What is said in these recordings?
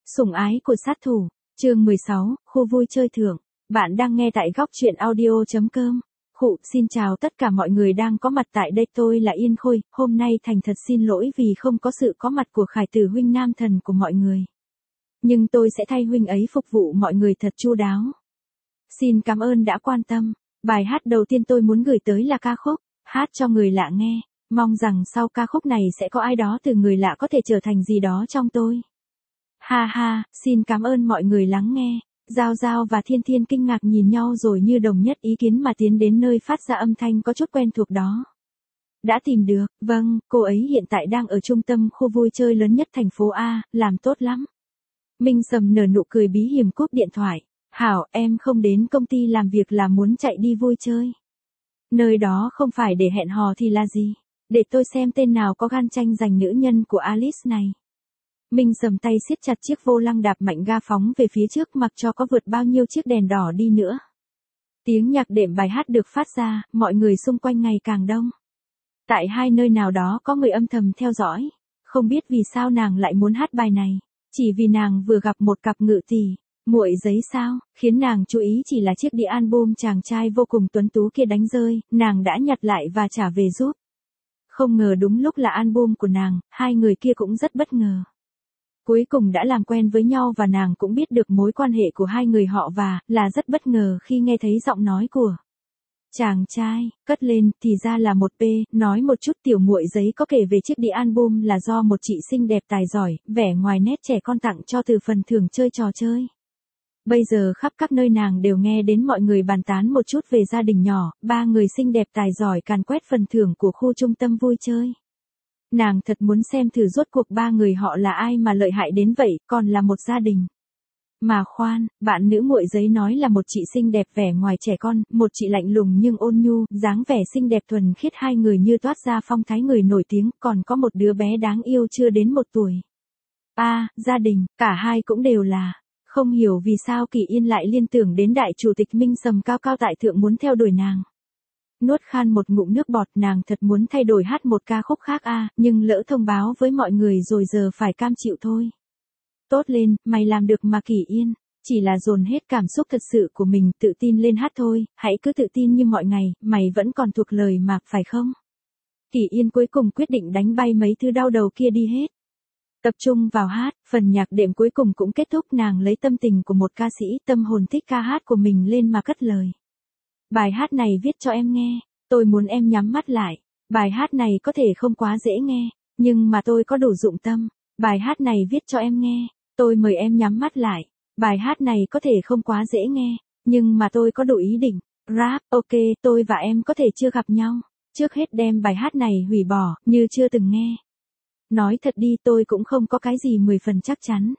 Sủng ái của sát thủ, chương 16, khu vui chơi thưởng. Bạn đang nghe tại góc truyện audio.com. Xin chào tất cả mọi người đang có mặt tại đây, tôi là Yên Khôi, hôm nay thành thật xin lỗi vì không có sự có mặt của Khải Tử huynh nam thần của mọi người. Nhưng tôi sẽ thay huynh ấy phục vụ mọi người thật chu đáo. Xin cảm ơn đã quan tâm. Bài hát đầu tiên tôi muốn gửi tới là ca khúc Hát cho người lạ nghe. Mong rằng sau ca khúc này sẽ có ai đó từ người lạ có thể trở thành gì đó trong tôi. Ha ha, xin cảm ơn mọi người lắng nghe. Giao Giao và Thiên Thiên kinh ngạc nhìn nhau rồi như đồng nhất ý kiến mà tiến đến nơi phát ra âm thanh có chút quen thuộc đó. Đã tìm được, vâng, cô ấy hiện tại đang ở trung tâm khu vui chơi lớn nhất thành phố A, làm tốt lắm. Minh Sầm nở nụ cười bí hiểm cúp điện thoại. Hảo, em không đến công ty làm việc là muốn chạy đi vui chơi. Nơi đó không phải để hẹn hò thì là gì? Để tôi xem tên nào có gan tranh giành nữ nhân của Alice này. Minh Sầm tay siết chặt chiếc vô lăng đạp mạnh ga phóng về phía trước mặc cho có vượt bao nhiêu chiếc đèn đỏ đi nữa. Tiếng nhạc đệm bài hát được phát ra, mọi người xung quanh ngày càng đông. Tại hai nơi nào đó có người âm thầm theo dõi. Không biết vì sao nàng lại muốn hát bài này. Chỉ vì nàng vừa gặp một cặp ngự tỷ. Muội giấy sao, khiến nàng chú ý chỉ là chiếc đĩa album chàng trai vô cùng tuấn tú kia đánh rơi, nàng đã nhặt lại và trả về giúp. Không ngờ đúng lúc là album của nàng, hai người kia cũng rất bất ngờ. Cuối cùng đã làm quen với nhau và nàng cũng biết được mối quan hệ của hai người họ và là rất bất ngờ khi nghe thấy giọng nói của chàng trai, cất lên, thì ra là một P, nói một chút tiểu muội giấy có kể về chiếc đĩa album là do một chị xinh đẹp tài giỏi, vẻ ngoài nét trẻ con tặng cho từ phần thưởng chơi trò chơi. Bây giờ khắp các nơi nàng đều nghe đến mọi người bàn tán một chút về gia đình nhỏ, ba người xinh đẹp tài giỏi càn quét phần thưởng của khu trung tâm vui chơi. Nàng thật muốn xem thử rốt cuộc ba người họ là ai mà lợi hại đến vậy, còn là một gia đình. Mà khoan, bạn nữ muội giấy nói là một chị xinh đẹp vẻ ngoài trẻ con, một chị lạnh lùng nhưng ôn nhu, dáng vẻ xinh đẹp thuần khiết, hai người như toát ra phong thái người nổi tiếng, còn có một đứa bé đáng yêu chưa đến 1 tuổi. Gia đình, cả hai cũng đều là. Không hiểu vì sao Kỳ Yên lại liên tưởng đến đại chủ tịch Minh Sầm cao cao tại thượng muốn theo đuổi nàng. Nuốt khan một ngụm nước bọt, nàng thật muốn thay đổi hát một ca khúc khác nhưng lỡ thông báo với mọi người rồi giờ phải cam chịu thôi. Tốt lên, mày làm được mà Kỳ Yên, chỉ là dồn hết cảm xúc thật sự của mình, tự tin lên hát thôi, hãy cứ tự tin như mọi ngày, mày vẫn còn thuộc lời mà, phải không? Kỳ Yên cuối cùng quyết định đánh bay mấy thứ đau đầu kia đi hết. Tập trung vào hát, phần nhạc đệm cuối cùng cũng kết thúc, nàng lấy tâm tình của một ca sĩ tâm hồn thích ca hát của mình lên mà cất lời. Bài hát này viết cho em nghe, tôi muốn em nhắm mắt lại. Bài hát này có thể không quá dễ nghe, nhưng mà tôi có đủ dụng tâm. Bài hát này viết cho em nghe, tôi mời em nhắm mắt lại. Bài hát này có thể không quá dễ nghe, nhưng mà tôi có đủ ý định. Rap, ok, tôi và em có thể chưa gặp nhau. Trước hết đem bài hát này hủy bỏ, như chưa từng nghe. Nói thật đi, tôi cũng không có cái gì 10 phần chắc chắn.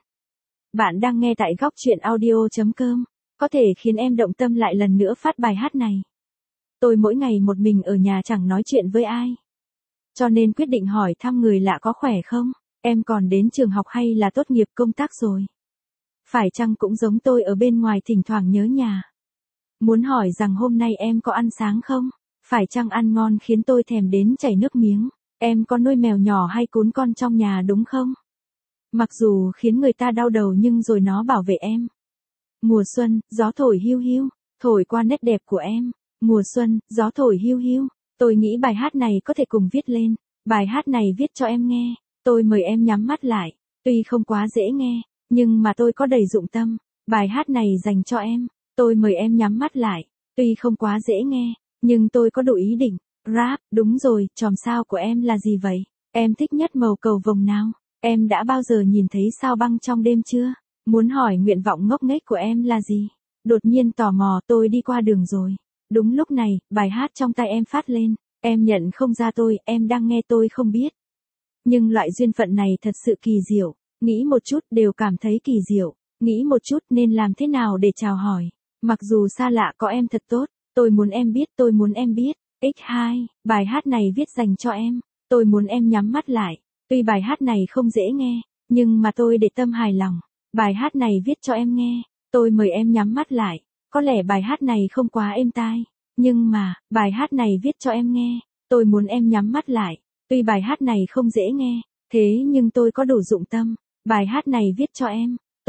Bạn đang nghe tại góc truyện audio.com. Có thể khiến em động tâm lại lần nữa phát bài hát này. Tôi mỗi ngày một mình ở nhà chẳng nói chuyện với ai. Cho nên quyết định hỏi thăm người lạ có khỏe không? Em còn đến trường học hay là tốt nghiệp công tác rồi? Phải chăng cũng giống tôi ở bên ngoài thỉnh thoảng nhớ nhà? Muốn hỏi rằng hôm nay em có ăn sáng không? Phải chăng ăn ngon khiến tôi thèm đến chảy nước miếng? Em có nuôi mèo nhỏ hay cún con trong nhà đúng không? Mặc dù khiến người ta đau đầu nhưng rồi nó bảo vệ em. Mùa xuân, gió thổi hiu hiu, thổi qua nét đẹp của em. Mùa xuân, gió thổi hiu hiu, tôi nghĩ bài hát này có thể cùng viết lên. Bài hát này viết cho em nghe, tôi mời em nhắm mắt lại. Tuy không quá dễ nghe, nhưng mà tôi có đầy dụng tâm. Bài hát này dành cho em, tôi mời em nhắm mắt lại. Tuy không quá dễ nghe, nhưng tôi có đủ ý định. Rap, đúng rồi, chòm sao của em là gì vậy? Em thích nhất màu cầu vồng nào? Em đã bao giờ nhìn thấy sao băng trong đêm chưa? Muốn hỏi nguyện vọng ngốc nghếch của em là gì? Đột nhiên tò mò, tôi đi qua đường rồi. Đúng lúc này, bài hát trong tay em phát lên. Em nhận không ra tôi, em đang nghe tôi không biết. Nhưng loại duyên phận này thật sự kỳ diệu. Nghĩ một chút đều cảm thấy kỳ diệu. Nghĩ một chút nên làm thế nào để chào hỏi. Mặc dù xa lạ có em thật tốt. Tôi muốn em biết, tôi muốn em biết. X2, bài hát này viết dành cho em. Tôi muốn em nhắm mắt lại. Tuy bài hát này không dễ nghe, nhưng mà tôi để tâm hài lòng. Bài hát này viết cho em nghe. Tôi mời em nhắm mắt lại. Có lẽ bài hát này không quá êm tai. Nhưng mà, bài hát này viết cho em nghe. Tôi muốn em nhắm mắt lại. Tuy bài hát này không dễ nghe, thế nhưng tôi có đủ dụng tâm. Bài hát này viết cho em.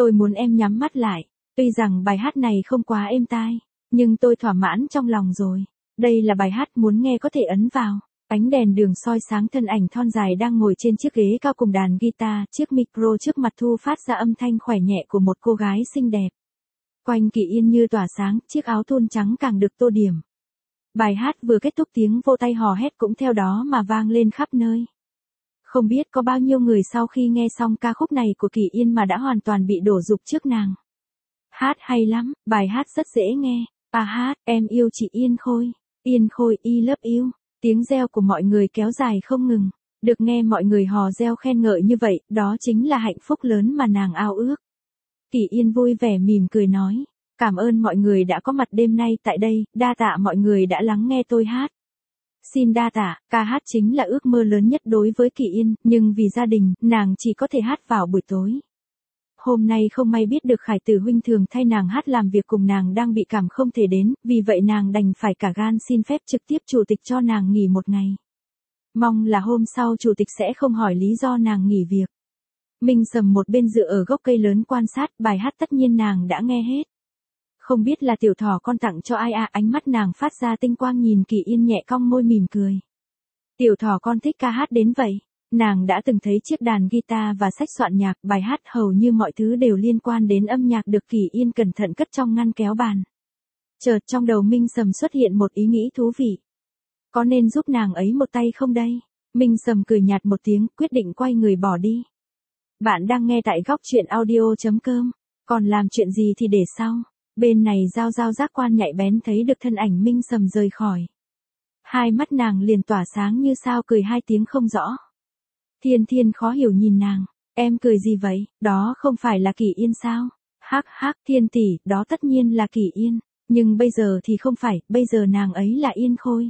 Tôi muốn em nhắm mắt lại. Tuy rằng bài hát này không quá êm tai, nhưng tôi thỏa mãn trong lòng rồi. Đây là bài hát muốn nghe có thể ấn vào. Ánh đèn đường soi sáng thân ảnh thon dài đang ngồi trên chiếc ghế cao cùng đàn guitar, chiếc micro trước mặt thu phát ra âm thanh khỏe nhẹ của một cô gái xinh đẹp. Quanh Kỳ Yên như tỏa sáng, chiếc áo thun trắng càng được tô điểm. Bài hát vừa kết thúc tiếng vỗ tay hò hét cũng theo đó mà vang lên khắp nơi. Không biết có bao nhiêu người sau khi nghe xong ca khúc này của Kỳ Yên mà đã hoàn toàn bị đổ dục trước nàng. Hát hay lắm, bài hát rất dễ nghe. À hát, em yêu chị Yên Khôi. Yên Khôi, I love you. Tiếng reo của mọi người kéo dài không ngừng. Được nghe mọi người hò reo khen ngợi như vậy, đó chính là hạnh phúc lớn mà nàng ao ước. Kỳ Yên vui vẻ mỉm cười nói. Cảm ơn mọi người đã có mặt đêm nay tại đây, đa tạ mọi người đã lắng nghe tôi hát. Xin đa tạ, ca hát chính là ước mơ lớn nhất đối với Kỳ Yên, nhưng vì gia đình, nàng chỉ có thể hát vào buổi tối. Hôm nay không may biết được Khải Tử huynh thường thay nàng hát làm việc cùng nàng đang bị cảm không thể đến, vì vậy nàng đành phải cả gan xin phép trực tiếp chủ tịch cho nàng nghỉ một ngày. Mong là hôm sau chủ tịch sẽ không hỏi lý do nàng nghỉ việc. Minh Sầm một bên dựa ở gốc cây lớn quan sát, bài hát tất nhiên nàng đã nghe hết. Không biết là tiểu thỏ con tặng cho ai à, ánh mắt nàng phát ra tinh quang nhìn Kỳ Yên nhẹ cong môi mỉm cười. Tiểu thỏ con thích ca hát đến vậy. Nàng đã từng thấy chiếc đàn guitar và sách soạn nhạc, bài hát hầu như mọi thứ đều liên quan đến âm nhạc được Kỳ Yên cẩn thận cất trong ngăn kéo bàn. Chợt trong đầu Minh Sầm xuất hiện một ý nghĩ thú vị. Có nên giúp nàng ấy một tay không đây? Minh Sầm cười nhạt một tiếng, quyết định quay người bỏ đi. Bạn đang nghe tại góc truyện audio.com. Còn làm chuyện gì thì để sau. Bên này Giao Giao giác quan nhạy bén thấy được thân ảnh Minh Sầm rời khỏi. Hai mắt nàng liền tỏa sáng như sao, cười hai tiếng không rõ. Thiên Thiên khó hiểu nhìn nàng, em cười gì vậy, đó không phải là Kỳ Yên sao? Hắc hắc, Thiên tỷ, đó tất nhiên là Kỳ Yên, nhưng bây giờ thì không phải, bây giờ nàng ấy là Yên Khôi.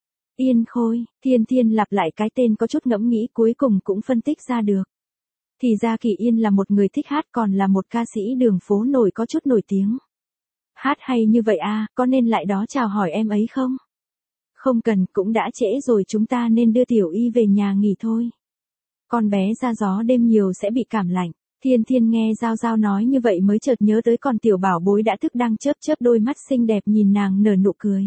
Yên Khôi, Thiên Thiên lặp lại cái tên có chút ngẫm nghĩ cuối cùng cũng phân tích ra được. Thì ra Kỳ Yên là một người thích hát, còn là một ca sĩ đường phố nổi có chút nổi tiếng. Hát hay như vậy à, có nên lại đó chào hỏi em ấy không? Không cần, cũng đã trễ rồi, chúng ta nên đưa Tiểu Y về nhà nghỉ thôi. Con bé ra gió đêm nhiều sẽ bị cảm lạnh. Thiên Thiên nghe Giao Giao nói như vậy mới chợt nhớ tới còn tiểu bảo bối đã thức đang chớp chớp đôi mắt xinh đẹp nhìn nàng nở nụ cười.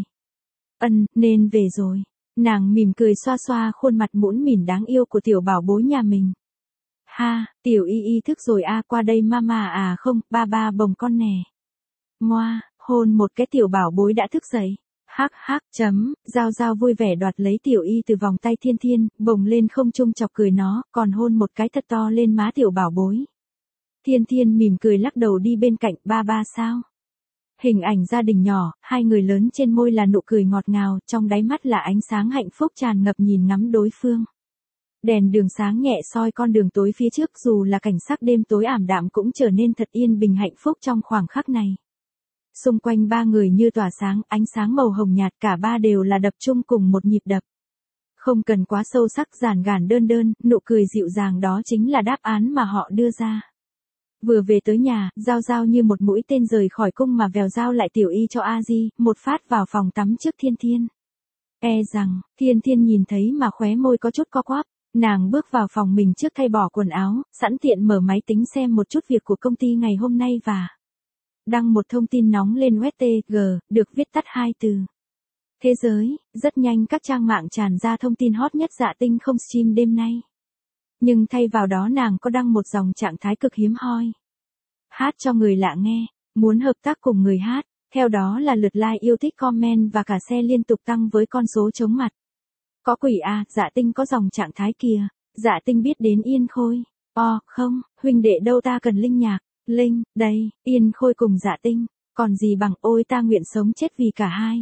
Nên về rồi. Nàng mỉm cười xoa xoa khuôn mặt mũn mỉn đáng yêu của tiểu bảo bối nhà mình. Ha, Tiểu Y thức rồi à, qua đây mama à, không, ba ba bồng con nè. Ngoa, hôn một cái, tiểu bảo bối đã thức dậy. Hắc hắc, Giao Giao vui vẻ đoạt lấy Tiểu Y từ vòng tay Thiên Thiên, bồng lên không trung chọc cười nó, còn hôn một cái thật to lên má tiểu bảo bối. Thiên Thiên mỉm cười lắc đầu đi bên cạnh, ba ba sao? Hình ảnh gia đình nhỏ, hai người lớn trên môi là nụ cười ngọt ngào, trong đáy mắt là ánh sáng hạnh phúc tràn ngập nhìn ngắm đối phương. Đèn đường sáng nhẹ soi con đường tối phía trước, dù là cảnh sắc đêm tối ảm đạm cũng trở nên thật yên bình hạnh phúc trong khoảng khắc này. Xung quanh ba người như tỏa sáng, ánh sáng màu hồng nhạt, cả ba đều là đập chung cùng một nhịp đập. Không cần quá sâu sắc, giản gản đơn đơn, nụ cười dịu dàng đó chính là đáp án mà họ đưa ra. Vừa về tới nhà, Giao Giao như một mũi tên rời khỏi cung mà vèo giao lại Tiểu Y cho A Di, một phát vào phòng tắm trước Thiên Thiên. E rằng, Thiên Thiên nhìn thấy mà khóe môi có chút co quắp, nàng bước vào phòng mình trước thay bỏ quần áo, sẵn tiện mở máy tính xem một chút việc của công ty ngày hôm nay và đăng một thông tin nóng lên web TG, được viết tắt 2 từ. Thế giới, rất nhanh các trang mạng tràn ra thông tin hot nhất Dạ Tinh không stream đêm nay. Nhưng thay vào đó nàng có đăng một dòng trạng thái cực hiếm hoi. Hát cho người lạ nghe, muốn hợp tác cùng người hát, theo đó là lượt like yêu thích comment và cả share liên tục tăng với con số chóng mặt. Có quỷ à, Dạ Tinh có dòng trạng thái kìa, Dạ Tinh biết đến Yên Khôi. Không, huynh đệ đâu, ta cần Linh nhạc. Linh, đây, Yên Khôi cùng Dạ Tinh, còn gì bằng, ôi ta nguyện sống chết vì cả hai.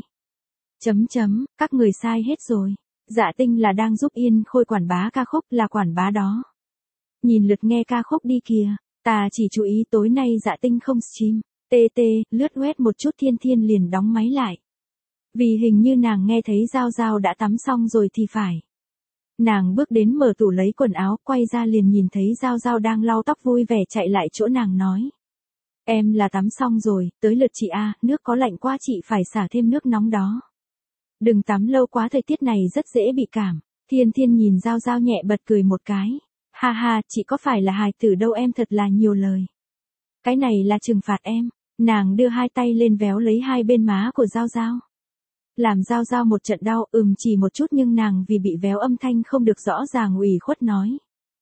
Các người sai hết rồi. Dạ Tinh là đang giúp Yên Khôi quảng bá ca khúc, là quảng bá đó. Nhìn lượt nghe ca khúc đi kìa, ta chỉ chú ý tối nay Dạ Tinh không stream. Lướt web một chút Thiên Thiên liền đóng máy lại. Vì hình như nàng nghe thấy Giao Giao đã tắm xong rồi thì phải. Nàng bước đến mở tủ lấy quần áo, quay ra liền nhìn thấy Giao Giao đang lau tóc vui vẻ chạy lại chỗ nàng nói. Em là tắm xong rồi, tới lượt chị à, nước có lạnh quá chị phải xả thêm nước nóng đó. Đừng tắm lâu quá, thời tiết này rất dễ bị cảm. Thiên Thiên nhìn Giao Giao nhẹ bật cười một cái. Ha ha, chị có phải là hài tử đâu, em thật là nhiều lời. Cái này là trừng phạt em. Nàng đưa hai tay lên véo lấy hai bên má của Giao Giao. Làm Giao Giao một trận đau, chỉ một chút, nhưng nàng vì bị véo âm thanh không được rõ ràng ủy khuất nói.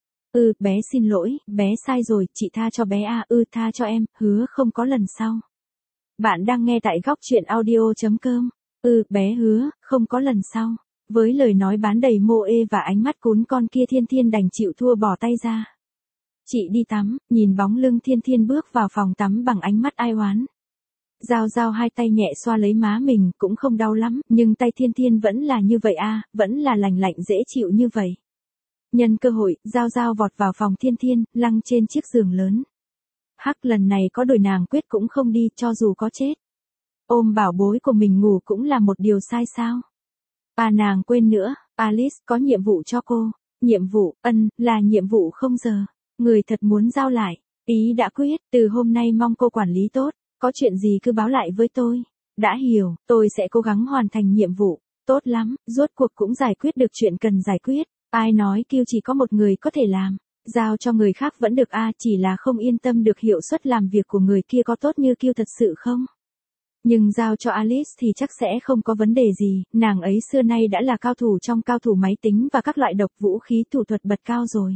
Bé xin lỗi, bé sai rồi, chị tha cho bé à, tha cho em, hứa không có lần sau. Bạn đang nghe tại góc truyện audio.com. Bé hứa, không có lần sau. Với lời nói bán đầy mô ê và ánh mắt cún con kia, Thiên Thiên đành chịu thua bỏ tay ra. Chị đi tắm, nhìn bóng lưng Thiên Thiên bước vào phòng tắm bằng ánh mắt ai oán. Giao Giao hai tay nhẹ xoa lấy má mình, cũng không đau lắm, nhưng tay Thiên Thiên vẫn là như vậy à, vẫn là lành lạnh dễ chịu như vậy. Nhân cơ hội, Giao Giao vọt vào phòng Thiên Thiên, lăng trên chiếc giường lớn. Lần này có đổi nàng quyết cũng không đi, cho dù có chết. Ôm bảo bối của mình ngủ cũng là một điều sai sao. Nàng quên nữa, Alice có nhiệm vụ cho cô. Nhiệm vụ, là nhiệm vụ không giờ. Người thật muốn giao lại. Ý đã quyết, từ hôm nay mong cô quản lý tốt. Có chuyện gì cứ báo lại với tôi. Đã hiểu, tôi sẽ cố gắng hoàn thành nhiệm vụ. Tốt lắm, rốt cuộc cũng giải quyết được chuyện cần giải quyết. Ai nói Kiêu chỉ có một người có thể làm. Giao cho người khác vẫn được chỉ là không yên tâm được hiệu suất làm việc của người kia có tốt như Kiêu thật sự không. Nhưng giao cho Alice thì chắc sẽ không có vấn đề gì, nàng ấy xưa nay đã là cao thủ trong cao thủ máy tính và các loại độc vũ khí thủ thuật bật cao rồi.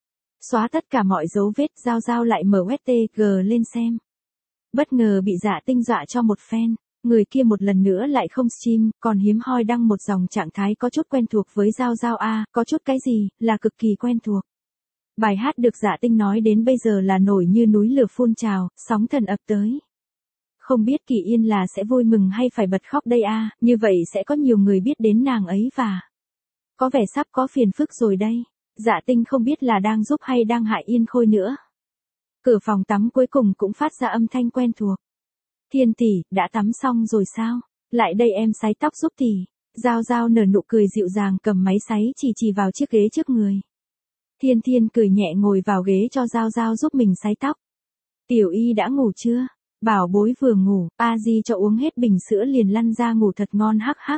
Xóa tất cả mọi dấu vết, Giao Giao lại mở WTG lên xem. Bất ngờ bị Dạ Tinh dọa cho một phen, người kia một lần nữa lại không stream, còn hiếm hoi đăng một dòng trạng thái có chút quen thuộc với Giao Giao có chút cái gì, là cực kỳ quen thuộc. Bài hát được Dạ Tinh nói đến bây giờ là nổi như núi lửa phun trào, sóng thần ập tới. Không biết Kỳ Yên là sẽ vui mừng hay phải bật khóc đây như vậy sẽ có nhiều người biết đến nàng ấy và có vẻ sắp có phiền phức rồi đây. Dạ Tinh không biết là đang giúp hay đang hại Yên Khôi nữa. Cửa phòng tắm cuối cùng cũng phát ra âm thanh quen thuộc. Thiên tỷ, đã tắm xong rồi sao? Lại đây em sấy tóc giúp tỷ. Giao Giao nở nụ cười dịu dàng cầm máy sấy chỉ vào chiếc ghế trước người. Thiên Thiên cười nhẹ ngồi vào ghế cho Giao Giao giúp mình sấy tóc. Tiểu Y đã ngủ chưa? Bảo bối vừa ngủ, Di cho uống hết bình sữa liền lăn ra ngủ thật ngon hắc hắc.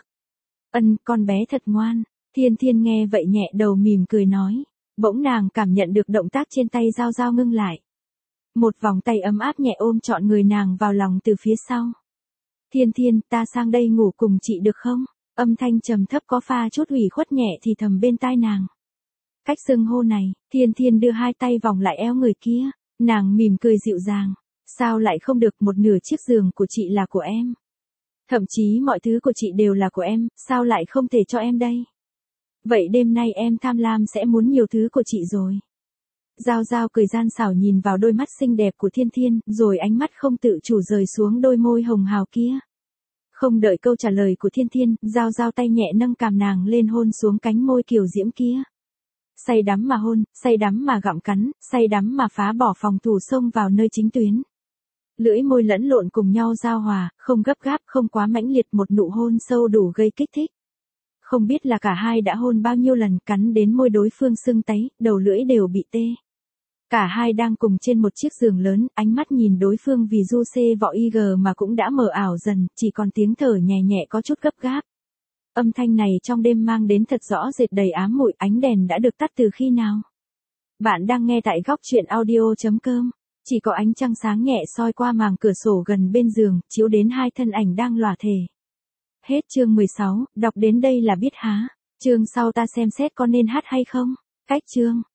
Con bé thật ngoan. Thiên Thiên nghe vậy nhẹ đầu mỉm cười nói. Bỗng nàng cảm nhận được động tác trên tay Giao Giao ngưng lại. Một vòng tay ấm áp nhẹ ôm trọn người nàng vào lòng từ phía sau. Thiên Thiên, ta sang đây ngủ cùng chị được không? Âm thanh trầm thấp có pha chút ủy khuất nhẹ thì thầm bên tai nàng. Cách xưng hô này, Thiên Thiên đưa hai tay vòng lại eo người kia. Nàng mỉm cười dịu dàng. Sao lại không được, một nửa chiếc giường của chị là của em. Thậm chí mọi thứ của chị đều là của em, sao lại không thể cho em đây? Vậy đêm nay em tham lam sẽ muốn nhiều thứ của chị rồi. Giao Giao cười gian xảo nhìn vào đôi mắt xinh đẹp của Thiên Thiên, rồi ánh mắt không tự chủ rời xuống đôi môi hồng hào kia. Không đợi câu trả lời của Thiên Thiên, Giao Giao tay nhẹ nâng cằm nàng lên hôn xuống cánh môi kiều diễm kia. Say đắm mà hôn, say đắm mà gặm cắn, say đắm mà phá bỏ phòng thủ xông vào nơi chính tuyến. Lưỡi môi lẫn lộn cùng nhau giao hòa, không gấp gáp, không quá mãnh liệt, một nụ hôn sâu đủ gây kích thích. Không biết là cả hai đã hôn bao nhiêu lần, cắn đến môi đối phương sưng tấy, đầu lưỡi đều bị tê. Cả hai đang cùng trên một chiếc giường lớn, ánh mắt nhìn đối phương vì du xê vọ IG mà cũng đã mờ ảo dần, chỉ còn tiếng thở nhẹ nhẹ có chút gấp gáp. Âm thanh này trong đêm mang đến thật rõ rệt đầy ám muội, ánh đèn đã được tắt từ khi nào? Bạn đang nghe tại góc truyện audio.com. Chỉ có ánh trăng sáng nhẹ soi qua màng cửa sổ gần bên giường, chiếu đến hai thân ảnh đang lòa thể. Hết chương 16, đọc đến đây là biết há. Chương sau ta xem xét có nên hát hay không. Cách chương.